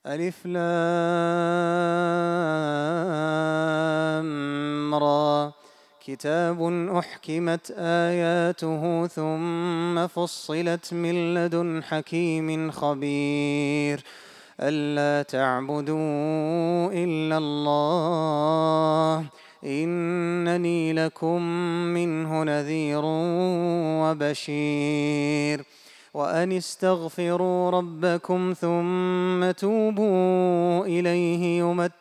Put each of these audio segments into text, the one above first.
ألف لام را كتاب أحكمت آياته ثم فصلت من لدن حكيم خبير ألا تعبدوا إلا الله إنني لكم منه نذير وبشير وأن استغفروا ربكم ثم توبوا إليه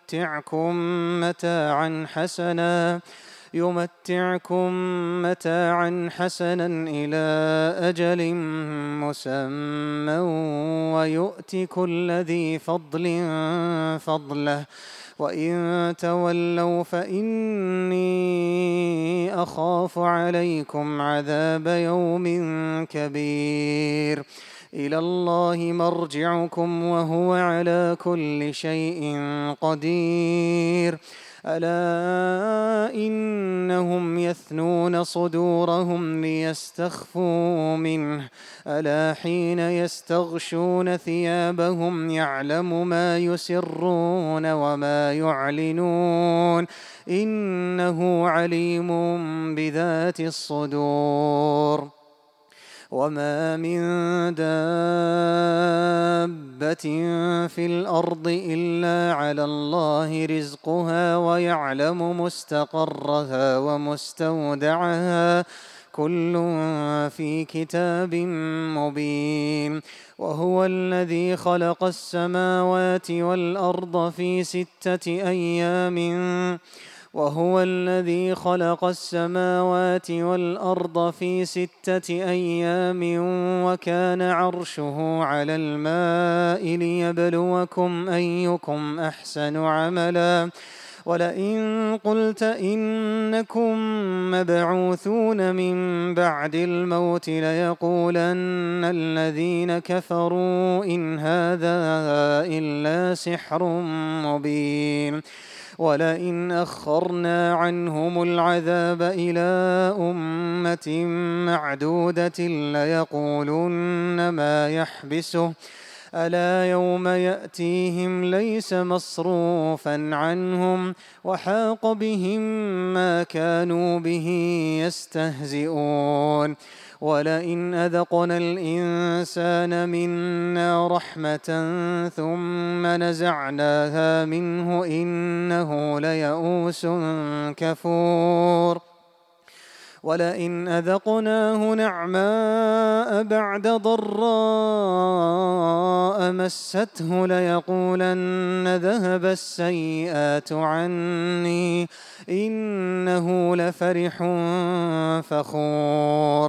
يمتعكم متاعا حسنا إلى أجل مسمى ويؤت كل ذي فضل فضله وإن تولوا فإني أخاف عليكم عذاب يوم كبير إلى الله مرجعكم وهو على كل شيء قدير ألا إنهم يثنون صدورهم ليستخفوا منه ألا حين يستغشون ثيابهم يعلم ما يسرون وما يعلنون إنه عليم بذات الصدور وما من دابة في الأرض إلا على الله رزقها ويعلم مستقرها ومستودعها كل في كتاب مبين وهو الذي خلق السماوات والأرض في 6 أيام وكان عرشه على الماء ليبلوكم أيكم أحسن عملا ولئن قلت إنكم مبعوثون من بعد الموت ليقولن الذين كفروا إن هذا إلا سحر مبين ولئن أخرنا عنهم العذاب إلى أمة معدودة ليقولن ما يحبسه ألا يوم يأتيهم ليس مصروفا عنهم وحاق بهم ما كانوا به يستهزئون ولئن أذقنا الإنسان منا رحمة ثم نزعناها منه إنه ليئوس كفور ولئن أذقناه نعماء بعد ضراء مسته ليقولن ذهب السيئات عني إنه لفرح فخور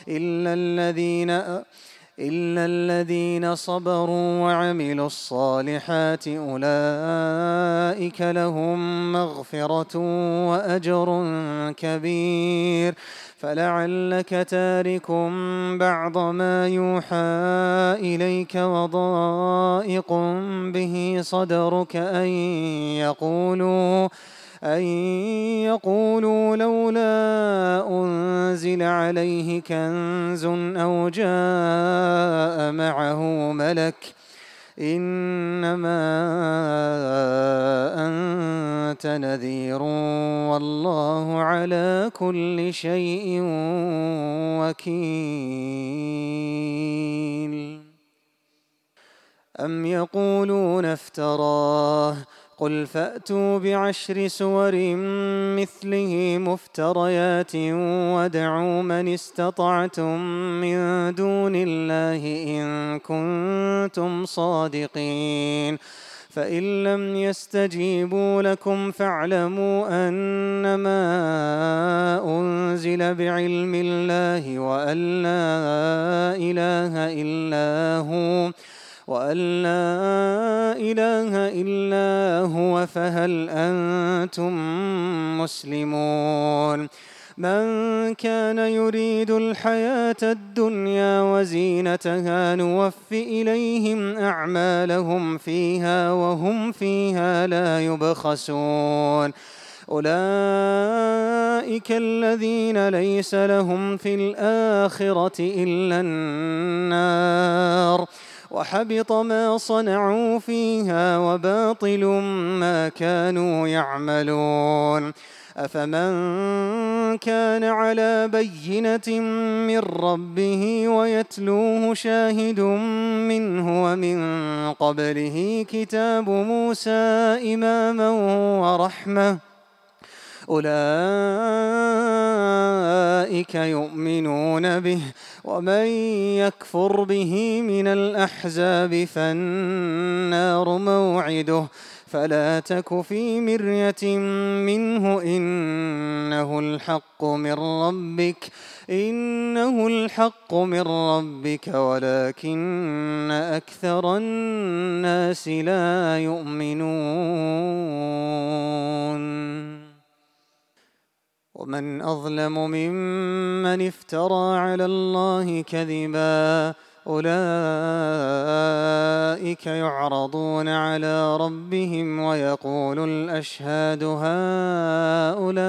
إلا الذين صبروا وعملوا الصالحات أولئك لهم مغفرة وأجر كبير فلعلك تارك بعض ما يوحى إليك وضائق به صدرك أن يقولوا لولا أنزل عليه كنز أو جاء معه ملك إنما أنت نذير والله على كل شيء وكيل أم يقولون افتراه قل فأتوا ب10 سور مثله مفتريات وادعوا من استطعتم من دون الله إن كنتم صادقين فإن لم يستجيبوا لكم فاعلموا أنما أنزل بعلم الله وأن لا إله إلا هو فهل أنتم مسلمون من كان يريد الحياة الدنيا وزينتها نوف إليهم أعمالهم فيها وهم فيها لا يبخسون أولئك الذين ليس لهم في الآخرة إلا النار وحبط ما صنعوا فيها وباطل ما كانوا يعملون أفمن كان على بينة من ربه ويتلوه شاهد منه ومن قبله كتاب موسى إماما ورحمة أولئك يؤمنون به ومن يكفر به من الأحزاب فالنار موعده فلا تك في مرية منه إنه الحق من ربك ولكن أكثر الناس لا يؤمنون ومن أظلم ممن افترى على الله كذبا أولئك يعرضون على ربهم ويقول الأشهاد هؤلاء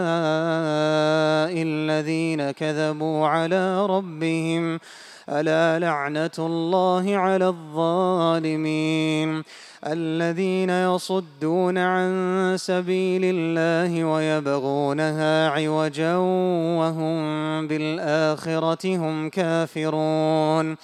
الذين كذبوا على ربهم ألا لعنة الله على الظالمين الذين يصدون عن سبيل الله ويبغونها عوجا وهم بالآخرة هم كافرون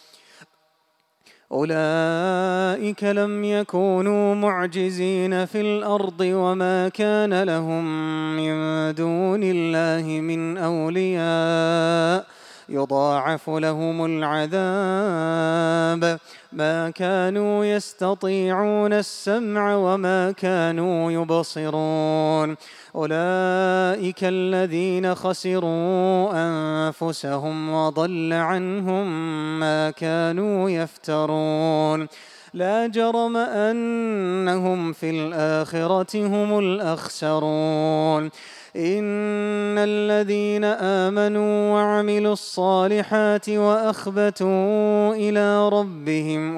أولئك لم يكونوا معجزين في الأرض وما كان لهم من دون الله من أولياء يضاعف لهم العذاب ما كانوا يستطيعون السمع وما كانوا يبصرون أولئك الذين خسروا أنفسهم وضل عنهم ما كانوا يفترون لا جرم أنهم في الآخرة هم الأخسرون إن الذين آمنوا وعملوا الصالحات وأخبتوا إلى ربهم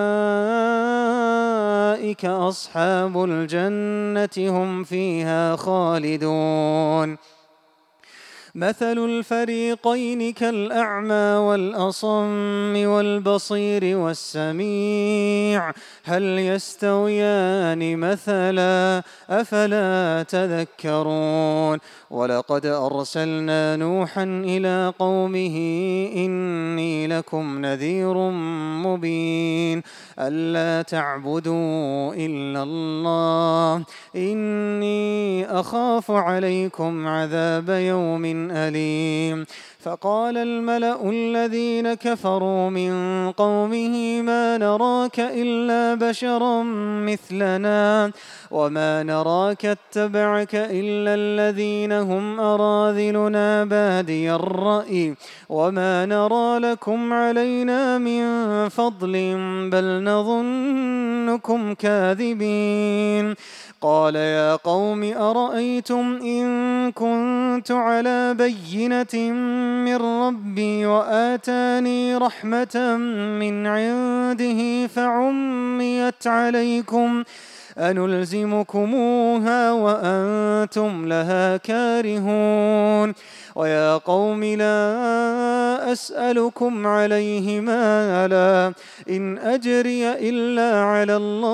أولئك أصحاب الجنة هم فيها خالدون مثل الفريقين كالأعمى والأصم والبصير والسميع هل يستويان مثلا أفلا تذكرون ولقد أرسلنا نوحا إلى قومه إني لكم نذير مبين ألا تعبدوا إلا الله إني أخاف عليكم عذاب يوم أليم فقال الملأ الذين كفروا من قومه ما نراك إلا بشرا مثلنا وما نراك اتبعك إلا الذين هم أراذلنا بادي الرأي وما نرى لكم علينا من فضل بل نظنكم كاذبين قال يا قوم أرأيتم إن كنت على بينة من ربي وآتاني رحمة من عنده فعميت عليكم أنلزمكموها وأنتم لها كارهون ويا قوم لا أسألكم عليه مالا إن أجري إلا على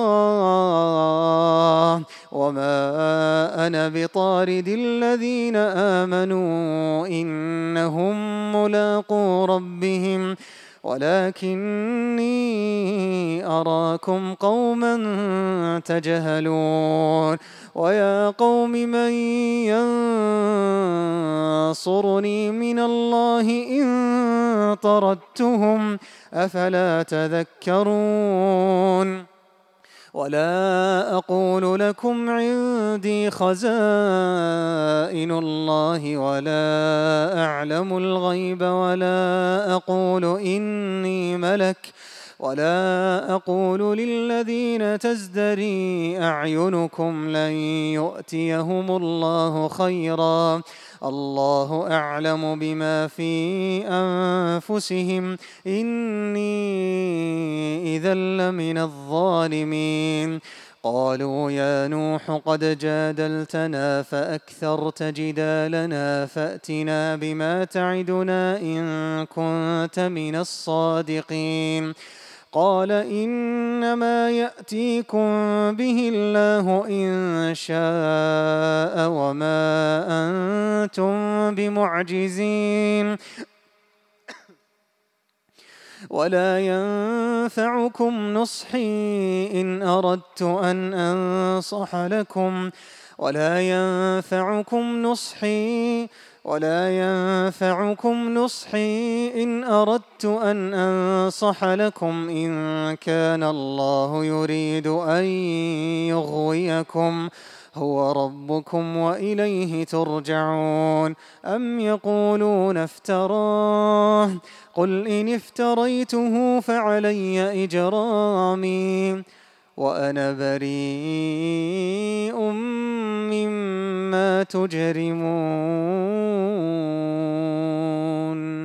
الله وما أنا بطارد الذين آمنوا إنهم ملاقو ربهم ولكني أراكم قوما تجهلون ويا قوم من ينصرني من الله إن طردتهم أفلا تذكرون ولا أقول لكم عندي خزائن الله ولا أعلم الغيب ولا أقول إني ملك ولا أقول للذين تزدري أعينكم لن يؤتيهم الله خيرا الله أعلم بما في أنفسهم إني إذا لمن الظالمين قالوا يا نوح قد جادلتنا فأكثرت جدالنا فأتنا بما تعدنا إن كنت من الصادقين قال إنما يأتيكم به الله إن شاء وما أنتم بمعجزين ولا ينفعكم نصحي إن أردت أن أنصح لكم إن أردت أن أنصح لكم إن كان الله يريد أن يغويكم هو ربكم وإليه ترجعون أم يقولون افتراه قل إن افتريته فعلي إجرامي وأنا بريء مما تجرمون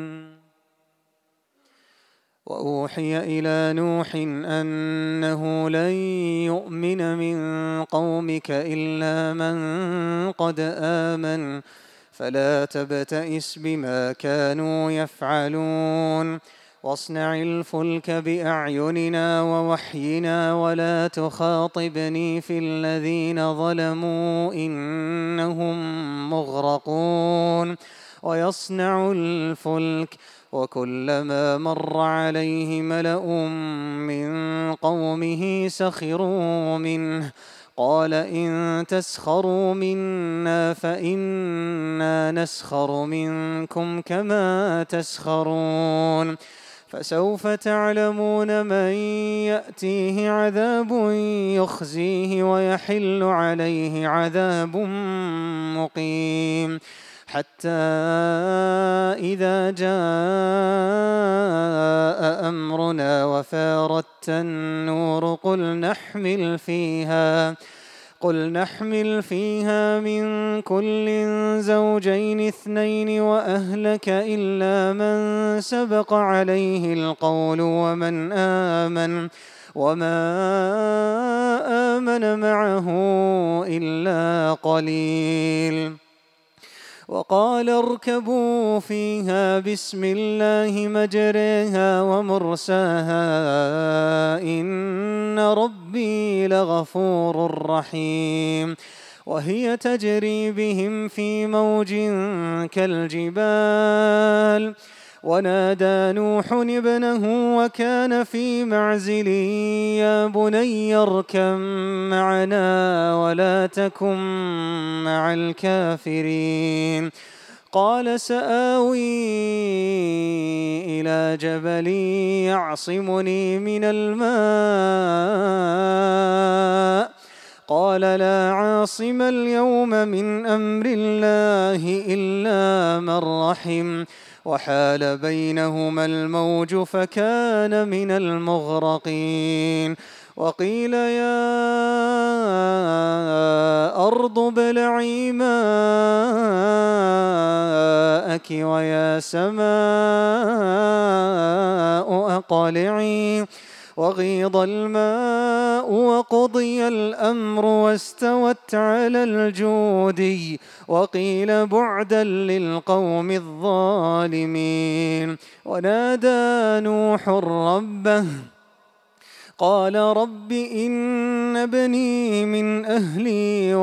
وأوحي إلى نوح أنه لن يؤمن من قومك إلا من قد آمن فلا تبتئس بما كانوا يفعلون واصنع الفلك بأعيننا ووحينا ولا تخاطبني في الذين ظلموا إنهم مغرقون ويصنع الفلك وكلما مر عليه ملأ من قومه سخروا منه قال إن تسخروا منا فإنا نسخر منكم كما تسخرون فسوف تعلمون من يأتيه عذاب يخزيه ويحل عليه عذاب مقيم حتى إذا جاء أمرنا وفارت النور قل نحمل فيها من كل زوجين اثنين وأهلك إلا من سبق عليه القول وما آمن معه إلا قليل وقال اركبوا فيها بسم الله مجريها ومرساها إن ربي لغفور رحيم وهي تجري بهم في موج كالجبال ونادى نوح ابنه وكان في معزل يا بني اركب معنا ولا تكن مع الكافرين قال سآوي إلى جبل يعصمني من الماء قال لا عاصم اليوم من أمر الله إلا من رحم وحال بينهما الموج فكان من المغرقين وقيل يا أرض ابلعي ماءك ويا سماء أقلعي وغيض الماء وقضي الأمر واستوت على الجودي وقيل بعدا للقوم الظالمين ونادى نوح ربه قال رب إن ابني من أهلي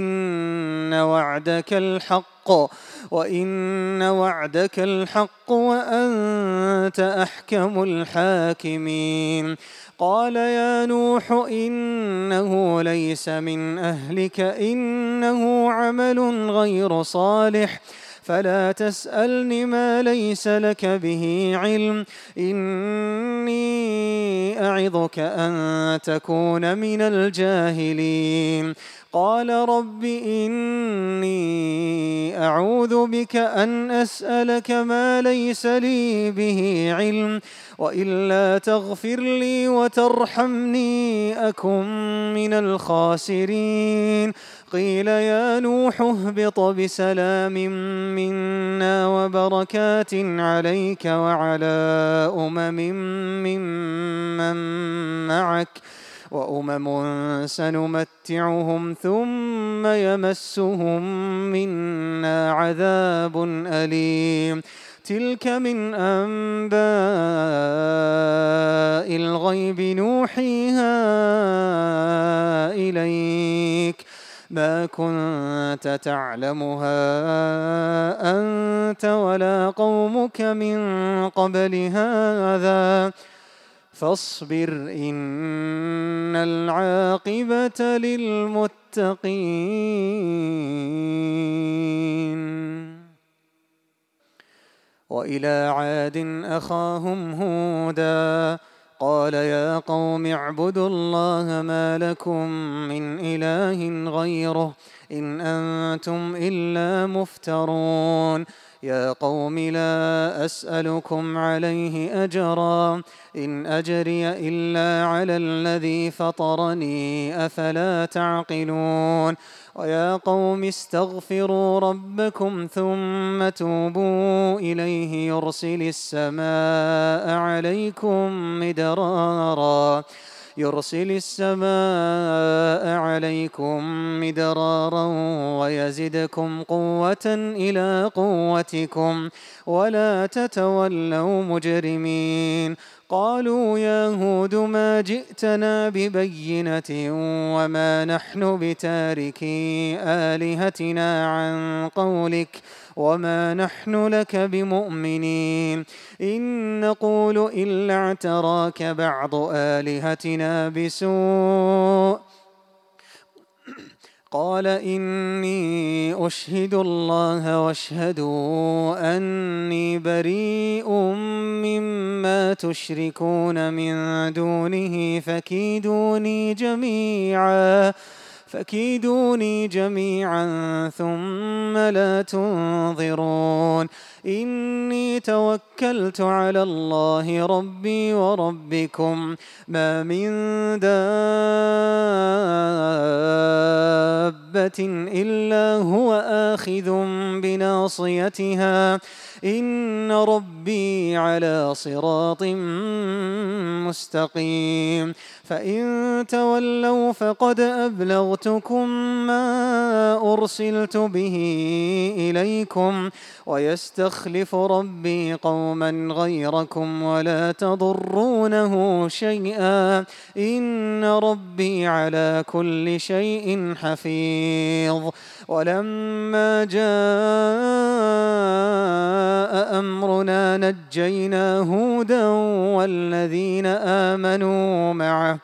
وإن وعدك الحق وأنت أحكم الحاكمين قال يا نوح إنه ليس من أهلك إنه عمل غير صالح فلا تسألني ما ليس لك به علم إني أعظك أن تكون من الجاهلين قال رب إني أعوذ بك أن أسألك ما ليس لي به علم وإلا تغفر لي وترحمني أكن من الخاسرين قيل يا نوح اهبط بسلام منا وبركات عليك وعلى ممن معك وأمم سنمتعهم ثم يمسهم منا عذاب أليم تلك من أنباء الغيب نوحيها إليك ما كنت تعلمها أنت ولا قومك من قبل هذا فاصبر إن العاقبة للمتقين. وإلى عاد أخاهم هودا قال يا قوم اعبدوا الله ما لكم من إله غيره إن أنتم إلا مفترون. يا قوم لا أسألكم عليه أجرا إن أجري إلا على الذي فطرني أفلا تعقلون. ويا قوم استغفروا ربكم ثم توبوا إليه يرسل السماء عليكم مدرارا ويزدكم قوة إلى قوتكم ولا تتولوا مجرمين. قالوا يا هود ما جئتنا ببينة وما نحن بتاركي آلهتنا عن قولك وما نحن لك بمؤمنين إن نقول إلا اعتراك بعض آلهتنا بسوء. قال إني أشهد الله واشهدوا أني بريء مما تشركون من دونه فكيدوني جميعا ثم لا تنظرون. إني توكلت على الله ربي وربكم ما من دابة إلا هو آخذ بناصيتها إن ربي على صراط مستقيم. فإن تولوا فقد أبلغتكم ما أرسلت به إليكم ويستخلف ربي قوما غيركم ولا تضرونه شيئا إن ربي على كل شيء حفيظ. ولما جاء أمرنا نجينا هودا والذين آمنوا معه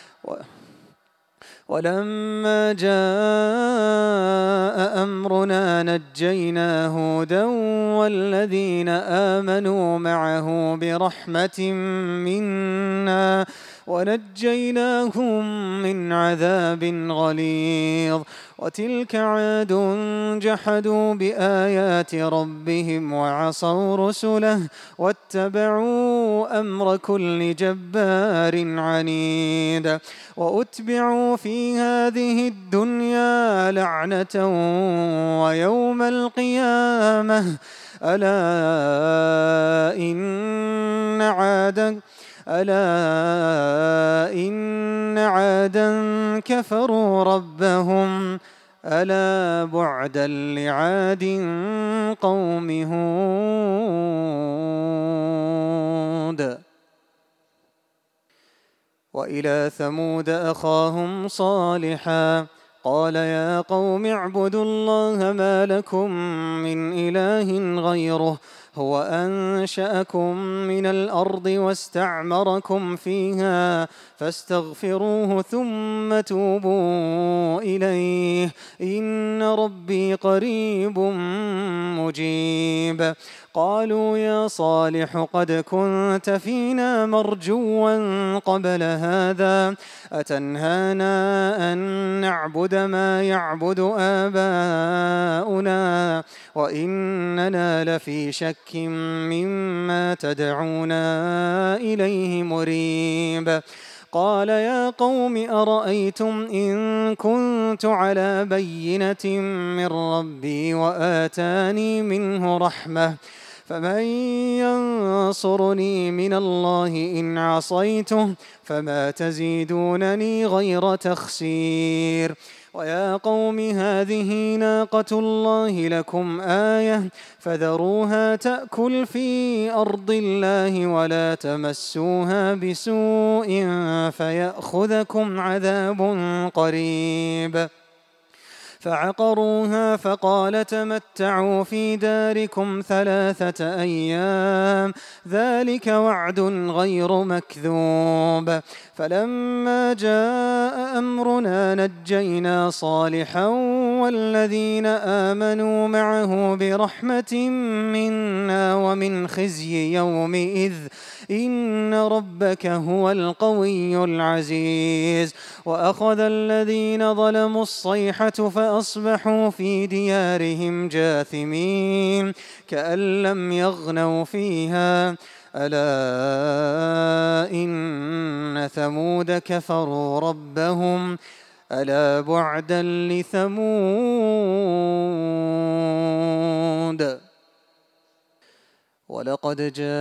برحمة منا ونجيناهم من عذاب غليظ. وتلك عاد جحدوا بآيات ربهم وعصوا رسله واتبعوا أمر كل جبار عنيد. وأتبعوا في هذه الدنيا لعنة ويوم القيامة ألا إن عادا كفروا ربهم ألا بعدا لعاد قوم هود. وإلى ثمود أخاهم صالحا قال يا قوم اعبدوا الله ما لكم من إله غيره هو أنشأكم من الأرض واستعمركم فيها فاستغفروه ثم توبوا إليه إن ربي قريب مجيب. قالوا يا صالح قد كنت فينا مرجوا قبل هذا أتنهانا أن نعبد ما يعبد آباؤنا وإننا لفي شك مما تدعونا إليه مريب. قال يا قوم أرأيتم إن كنت على بينة من ربي وآتاني منه رحمة فمن ينصرني من الله إن عصيته فما تزيدونني غير تخسير ويا قوم هذه ناقة الله لكم آية فذروها تأكل في أرض الله ولا تمسوها بسوء فيأخذكم عذاب قريب فعقروها فقال تمتعوا في داركم 3 أيام ذلك وعد غير مكذوب فلما جاء أمرنا نجينا صالحا والذين آمنوا معه برحمة منا ومن خزي يومئذ إن ربك هو القوي العزيز وأخذ الذين ظلموا الصيحة فأصبحوا في ديارهم جاثمين كأن لم يغنوا فيها ألا إن ثمود كفروا ربهم ألا بعدا لثمود ولقد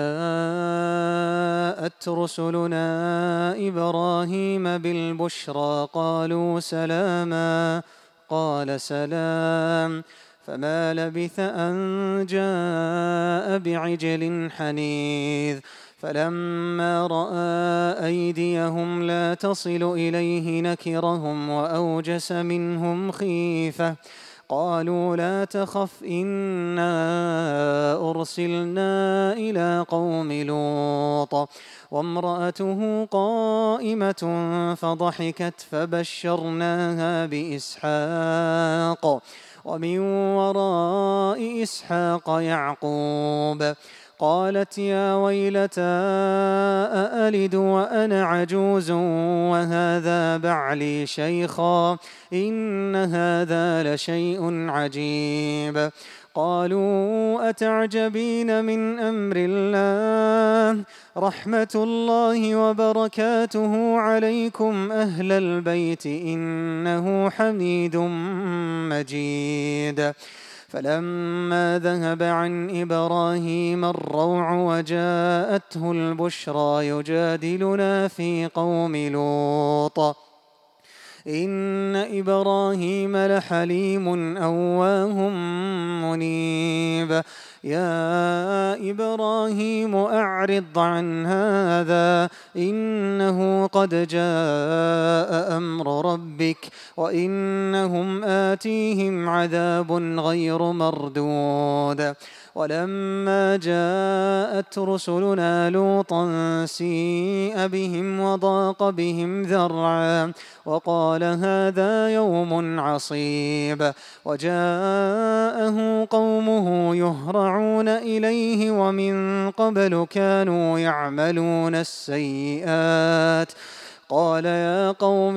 جاءت رسلنا إبراهيم بالبشرى قالوا سلاما قال سلام فما لبث أن جاء بعجل حنيذ فلما رأى أيديهم لا تصل إليه نكرهم وأوجس منهم خيفة قالوا لا تخف إنا أرسلنا إلى قوم لوط وامرأته قائمة فضحكت فبشرناها بإسحاق ومن وراء إسحاق يعقوب قالت يا ويلتى أألد وأنا عجوز وهذا بعلي شيخا إن هذا لشيء عجيب قالوا أتعجبين من أمر الله رحمة الله وبركاته عليكم أهل البيت إنه حميد مجيد فلما ذهب عن إبراهيم الروع وجاءته البشرى يجادلنا في قوم لوط إن إبراهيم لحليم أواه منيب يا إبراهيم أعرض عن هذا إنه قد جاء أمر ربك وإنهم آتيهم عذاب غير مردود ولما جاءت رسلنا لوطا سيء بهم وضاق بهم ذرعا وقال هذا يوم عصيب وجاءه قومه يهرعون إليه ومن قبل كانوا يعملون السيئات قال يا قوم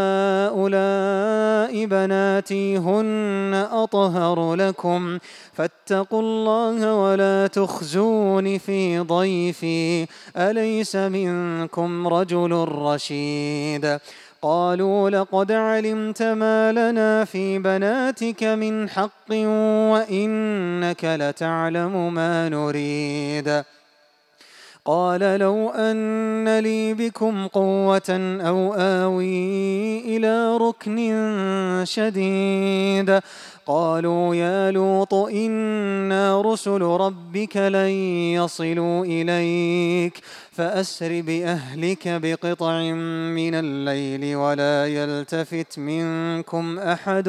هؤلاء بناتي هن أطهر لكم فاتقوا الله ولا تخزون في ضيفي أليس منكم رجل رشيد قالوا لقد علمت ما لنا في بناتك من حق وإنك لتعلم ما نريد قال لو أن لي بكم قوة أو آوي إلى ركن شديد قالوا يا لوط إنا رسل ربك لن يصلوا إليك فأسر بأهلك بقطع من الليل ولا يلتفت منكم أحد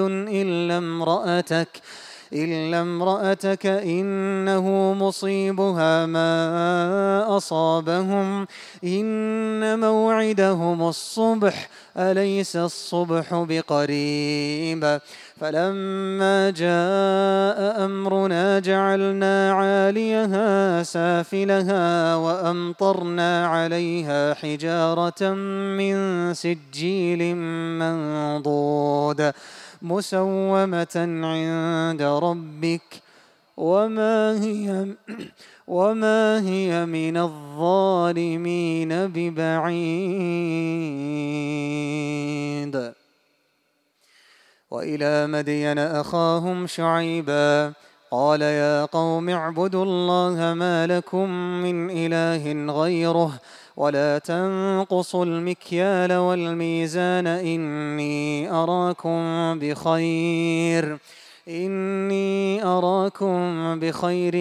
إلا امرأتك إنه مصيبها ما أصابهم إن موعدهم الصبح أليس الصبح بقريب فلما جاء أمرنا جعلنا عاليها سافلها وأمطرنا عليها حجارة من سجيل منضود مسومة عند ربك وما هي من الظالمين ببعيد وإلى مدين أخاهم شعيبا قال يا قوم اعبدوا الله ما لكم من إله غيره ولا تنقصوا المكيال والميزان إني أراكم بخير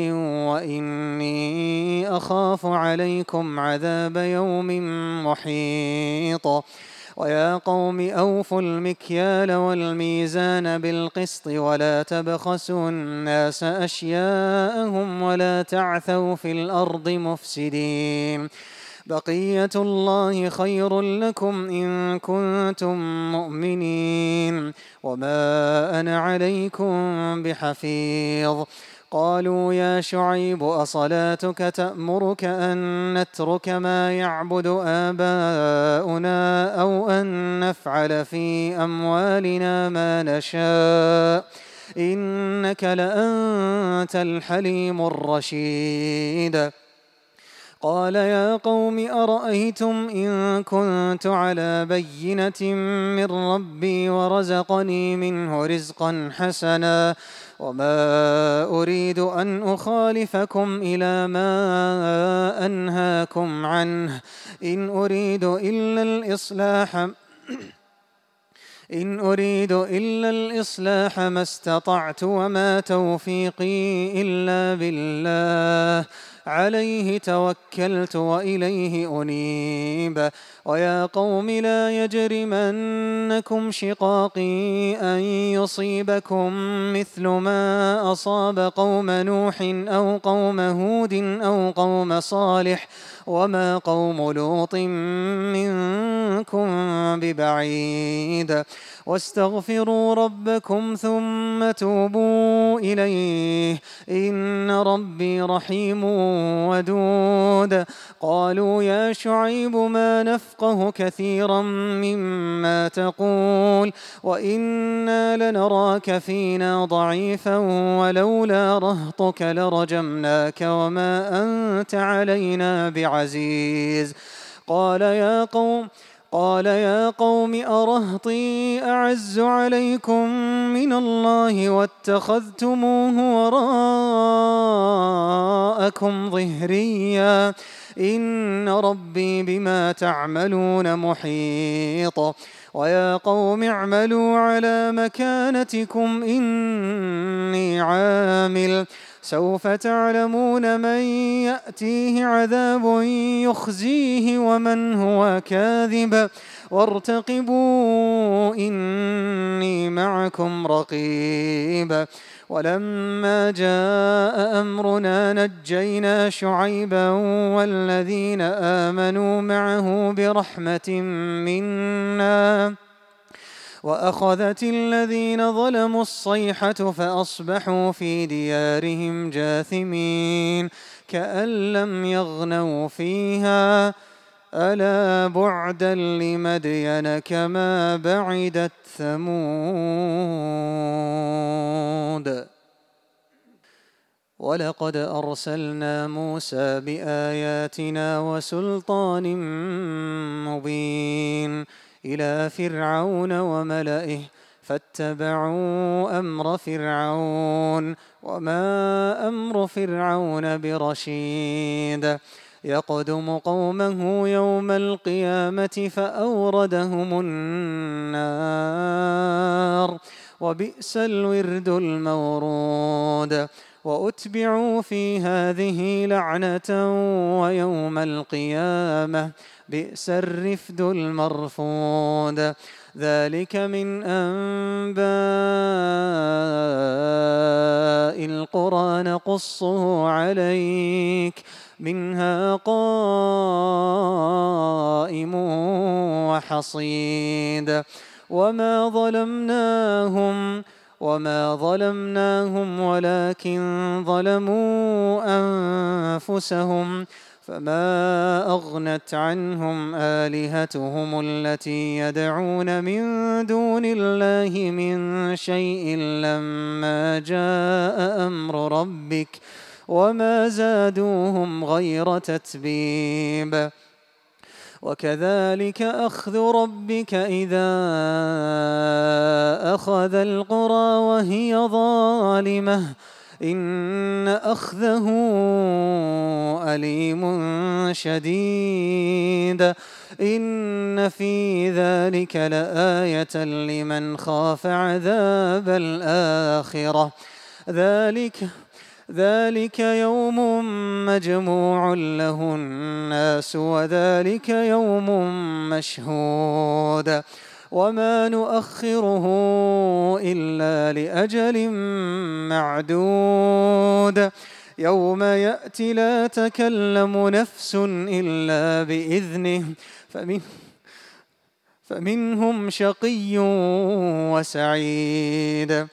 وإني أخاف عليكم عذاب يوم محيط ويا قوم أوفوا المكيال والميزان بالقسط ولا تبخسوا الناس أشياءهم ولا تعثوا في الأرض مفسدين بقية الله خير لكم إن كنتم مؤمنين وما أنا عليكم بحفيظ قالوا يا شعيب أصلاتك تأمرك أن نترك ما يعبد آباؤنا أو أن نفعل في أموالنا ما نشاء إنك لأنت الحليم الرشيد قال يا قوم أرأيتم إن كنت على بينة من ربي ورزقني منه رزقا حسنا وما أريد أن أخالفكم إلى ما أنهاكم عنه إن أريد إلا الإصلاح ما استطعت وما توفيقي إلا بالله عليه توكلت وإليه أنيب ويا قوم لا يجرمنكم شقاقي أن يصيبكم مثل ما أصاب قوم نوح أو قوم هود أو قوم صالح وما قوم لوط منكم ببعيد واستغفروا ربكم ثم توبوا إليه إن ربي رحيم ودود قالوا يا شعيب ما نفقه كثيرا مما تقول وإنا لنراك فينا ضعيفا ولولا رهطك لرجمناك وما أنت علينا بعزيز قال يا قوم أرهطي أعز عليكم من الله واتخذتموه وراءكم ظهريا إن ربي بما تعملون محيط ويا قوم اعملوا على مكانتكم إني عامل سوف تعلمون من يأتيه عذاب يخزيه ومن هو كاذب وارتقبوا إني معكم رقيب ولما جاء أمرنا نجينا شعيبا والذين آمنوا معه برحمة منا وأخذت الذين ظلموا الصيحة فأصبحوا في ديارهم جاثمين كأن لم يغنوا فيها ألا بعدا لمدين كما بعدت ثمود ولقد أرسلنا موسى بآياتنا وسلطان مبين إلى فرعون وملئه فاتبعوا أمر فرعون وما أمر فرعون برشيد يقدم قومه يوم القيامة فأوردهم النار وبئس الورد المورود وأتبعوا في هذه لعنة ويوم القيامة بئس الرفد المرفود ذلك من أنباء القرى نقصه عليك منها قائم وحصيد وما ظلمناهم ولكن ظلموا أنفسهم فما أغنت عنهم آلهتهم التي يدعون من دون الله من شيء لما جاء أمر ربك وما زادوهم غير تتبيب وكذلك أخذ ربك إذا أخذ القرى وهي ظالمة إن أخذه أليم شديد إن في ذلك لآية لمن خاف عذاب الآخرة ذلك يوم مجموع له الناس وذلك يوم مشهود وما نؤخره إلا لأجل معدود يوم يأتي لا تكلم نفس إلا بإذنه فمنهم شقي وسعيد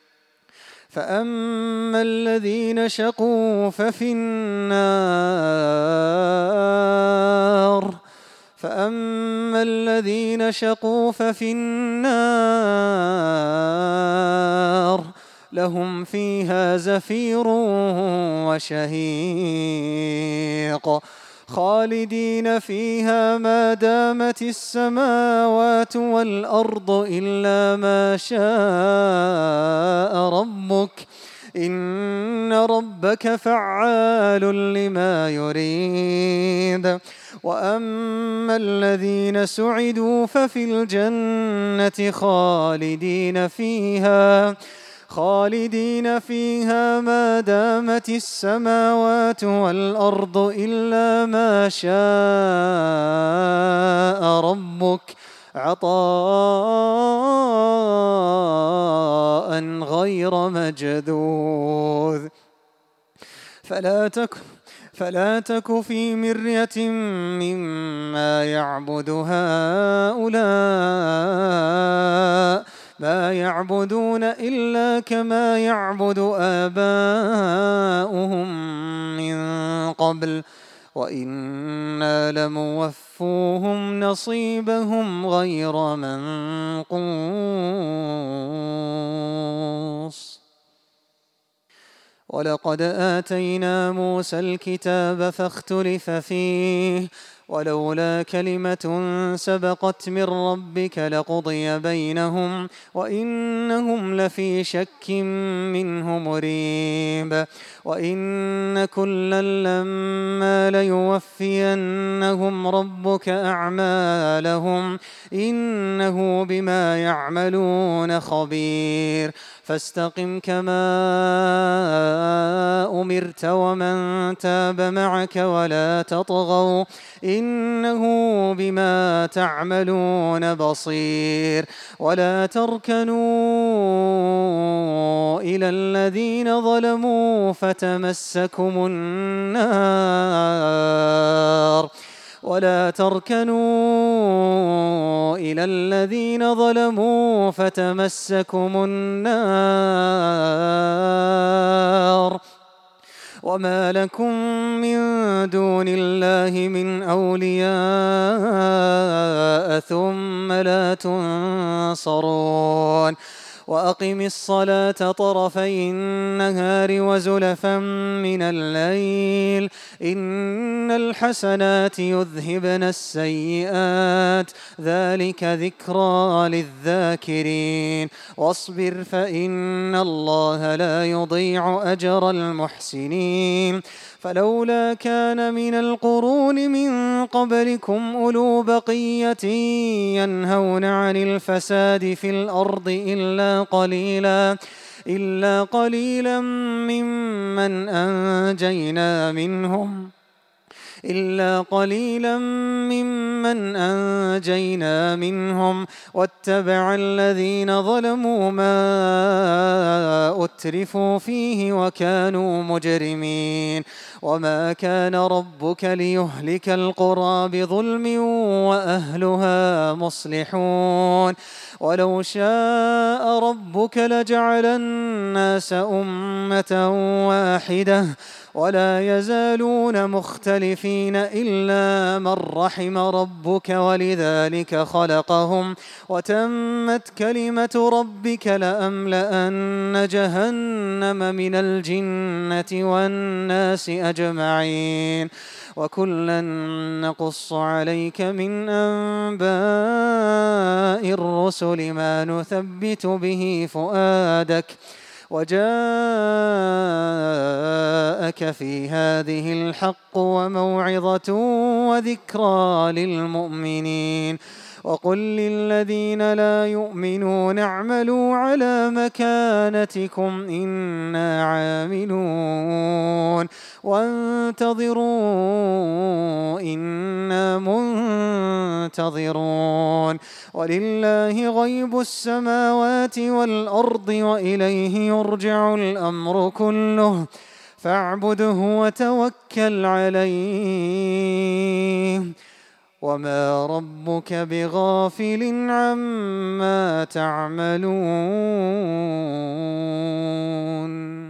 فأما الذين شقوا ففي النار لهم فيها زفير وشهيق خالدين فيها ما دامت السماوات والأرض إلا ما شاء ربك إن ربك فعال لما يريد وأما الذين سعدوا ففي الجنة خالدين فيها ما دامت السماوات والأرض إلا ما شاء ربك عطاء غير مجذوذ فلا تك في مرية مما يعبد هؤلاء ما يعبدون إلا كما يعبد آباؤهم من قبل وإنا لموفوهم نصيبهم غير منقوص ولقد آتينا موسى الكتاب فاختلف فيه ولولا كلمة سبقت من ربك لقضي بينهم وإنهم لفي شك منه مريب وإن كلا لما ليوفينهم ربك أعمالهم إنه بما يعملون خبير فاستقم كما أمرت ومن تاب معك ولا تطغوا إنه بما تعملون بصير ولا تركنوا إلى الذين ظلموا فتمسكم النار وما لكم من دون الله من أولياء ثم لا تنصرون وأقم الصلاة طرفي النهار وزلفا من الليل إن الحسنات يذهبن السيئات ذلك ذكرى للذاكرين واصبر فإن الله لا يضيع أجر المحسنين فلولا كان من القرون من قبلكم أولو بقية ينهون عن الفساد في الأرض إلا قليلا ممن أنجينا منهم واتبع الذين ظلموا ما أترفوا فيه وكانوا مجرمين وما كان ربك ليهلك القرى بظلم وأهلها مصلحون ولو شاء ربك لجعل الناس أمة واحدة ولا يزالون مختلفين إلا من رحم ربك ولذلك خلقهم وتمت كلمة ربك لأملأن جهنم من الجنة والناس أجمعين وكلا نقص عليك من أنباء الرسل ما نثبت به فؤادك وجاءك في هذه الحق وموعظة وذكرى للمؤمنين وقل للذين لا يؤمنون اعملوا على مكانتكم إنا عاملون وانتظروا إنا منتظرون ولله غيب السماوات والأرض وإليه يرجع الأمر كله فاعبده وتوكل عليه وما ربك بغافل عما تعملون.